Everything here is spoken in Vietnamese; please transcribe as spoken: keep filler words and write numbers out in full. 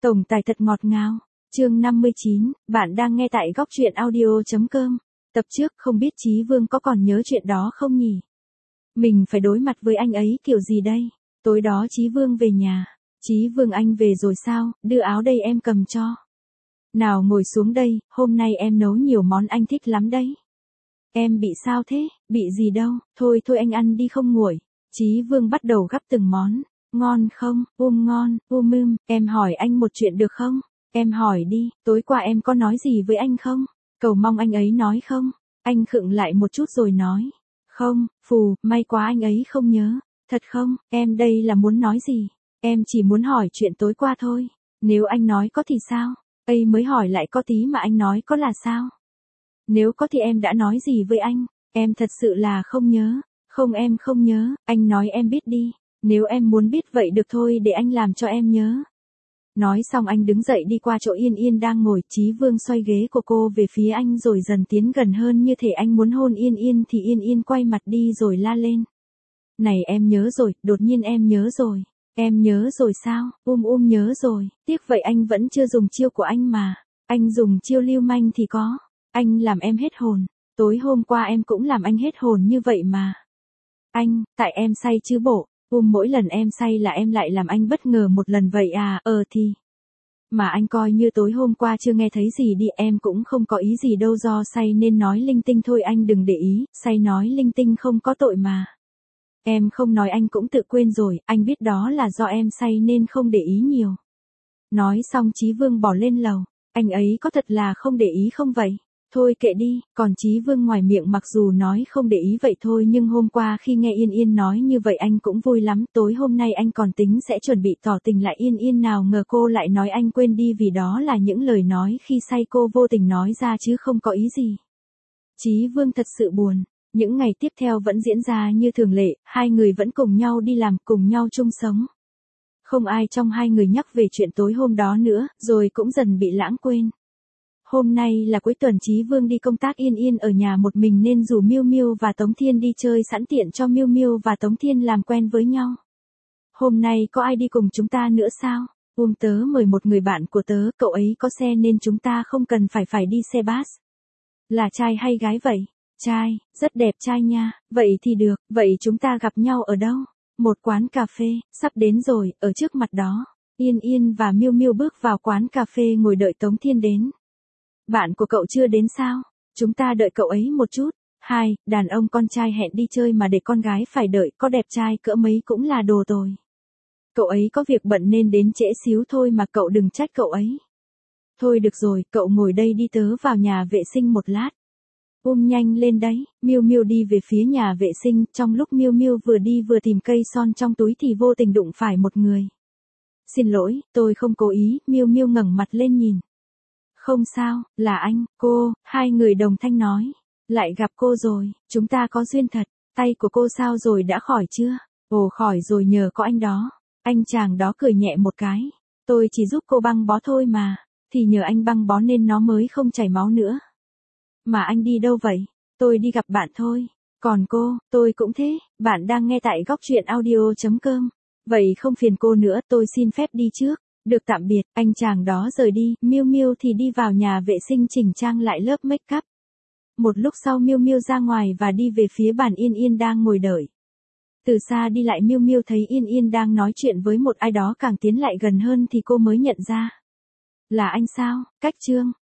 Tổng tài thật ngọt ngào. Chương năm mươi chín, bạn đang nghe tại góc truyện audio.com. Tập trước không biết Chí Vương có còn nhớ chuyện đó không nhỉ? Mình phải đối mặt với anh ấy kiểu gì đây? Tối đó Chí Vương về nhà. Chí Vương anh về rồi sao, đưa áo đây em cầm cho. Nào ngồi xuống đây, hôm nay em nấu nhiều món anh thích lắm đấy. Em bị sao thế, bị gì đâu, thôi thôi anh ăn đi không nguội. Chí Vương bắt đầu gắp từng món. Ngon không, um ngon, um ưm, em hỏi anh một chuyện được không? Em hỏi đi, tối qua em có nói gì với anh không? Cầu mong anh ấy nói không? Anh khựng lại một chút rồi nói. Không, phù, may quá anh ấy không nhớ. Thật không, em đây là muốn nói gì? Em chỉ muốn hỏi chuyện tối qua thôi. Nếu anh nói có thì sao? Ây mới hỏi lại có tí mà anh nói có là sao? Nếu có thì em đã nói gì với anh? Em thật sự là không nhớ. Không em không nhớ, anh nói em biết đi. Nếu em muốn biết vậy được thôi để anh làm cho em nhớ. Nói xong anh đứng dậy đi qua chỗ Yên Yên đang ngồi, Chí Vương xoay ghế của cô về phía anh rồi dần tiến gần hơn như thể anh muốn hôn Yên Yên thì Yên Yên quay mặt đi rồi la lên. Này em nhớ rồi, đột nhiên em nhớ rồi. Em nhớ rồi sao, um um nhớ rồi, tiếc vậy anh vẫn chưa dùng chiêu của anh mà. Anh dùng chiêu lưu manh thì có. Anh làm em hết hồn. Tối hôm qua em cũng làm anh hết hồn như vậy mà. Anh, tại em say chứ bộ. Um mỗi lần em say là em lại làm anh bất ngờ một lần vậy à, ờ thì. Mà anh coi như tối hôm qua chưa nghe thấy gì đi, em cũng không có ý gì đâu, do say nên nói linh tinh thôi, anh đừng để ý, say nói linh tinh không có tội mà. Em không nói anh cũng tự quên rồi, anh biết đó là do em say nên không để ý nhiều. Nói xong Chí Vương bỏ lên lầu, anh ấy có thật là không để ý không vậy? Thôi kệ đi, còn Chí Vương ngoài miệng mặc dù nói không để ý vậy thôi nhưng hôm qua khi nghe Yên Yên nói như vậy anh cũng vui lắm, tối hôm nay anh còn tính sẽ chuẩn bị tỏ tình lại Yên Yên, nào ngờ cô lại nói anh quên đi vì đó là những lời nói khi say cô vô tình nói ra chứ không có ý gì. Chí Vương thật sự buồn. Những ngày tiếp theo vẫn diễn ra như thường lệ, hai người vẫn cùng nhau đi làm, cùng nhau chung sống. Không ai trong hai người nhắc về chuyện tối hôm đó nữa, rồi cũng dần bị lãng quên. Hôm nay là cuối tuần, Chí Vương đi công tác, Yên Yên ở nhà một mình nên rủ Miêu Miêu và Tống Thiên đi chơi sẵn tiện cho Miêu Miêu và Tống Thiên làm quen với nhau. Hôm nay có ai đi cùng chúng ta nữa sao? Um tớ mời một người bạn của tớ, cậu ấy có xe nên chúng ta không cần phải phải đi xe bus. Là trai hay gái vậy? Trai, rất đẹp trai nha, vậy thì được, vậy chúng ta gặp nhau ở đâu? Một quán cà phê, sắp đến rồi, ở trước mặt đó. Yên Yên và Miêu Miêu bước vào quán cà phê ngồi đợi Tống Thiên đến. Bạn của cậu chưa đến sao? Chúng ta đợi cậu ấy một chút. Hai, đàn ông con trai hẹn đi chơi mà để con gái phải đợi, có đẹp trai cỡ mấy cũng là đồ tồi. Cậu ấy có việc bận nên đến trễ xíu thôi mà cậu đừng trách cậu ấy. Thôi được rồi, cậu ngồi đây đi, tớ vào nhà vệ sinh một lát. Um nhanh lên đấy, Miêu Miêu đi về phía nhà vệ sinh, trong lúc Miêu Miêu vừa đi vừa tìm cây son trong túi thì vô tình đụng phải một người. Xin lỗi, tôi không cố ý, Miêu Miêu ngẩng mặt lên nhìn. Không sao, là anh, cô, hai người đồng thanh nói. Lại gặp cô rồi, chúng ta có duyên thật, tay của cô sao rồi, đã khỏi chưa? Ồ khỏi rồi, nhờ có anh đó. Anh chàng đó cười nhẹ một cái. Tôi chỉ giúp cô băng bó thôi mà, thì nhờ anh băng bó nên nó mới không chảy máu nữa. Mà anh đi đâu vậy? Tôi đi gặp bạn thôi. Còn cô, tôi cũng thế, bạn đang nghe tại góc truyện audio.com. Vậy không phiền cô nữa, tôi xin phép đi trước. Được, tạm biệt, anh chàng đó rời đi, Miêu Miêu thì đi vào nhà vệ sinh chỉnh trang lại lớp make up. Một lúc sau Miêu Miêu ra ngoài và đi về phía bàn Yên Yên đang ngồi đợi. Từ xa đi lại Miêu Miêu thấy Yên Yên đang nói chuyện với một ai đó, càng tiến lại gần hơn thì cô mới nhận ra. Là anh sao, Cách Trương?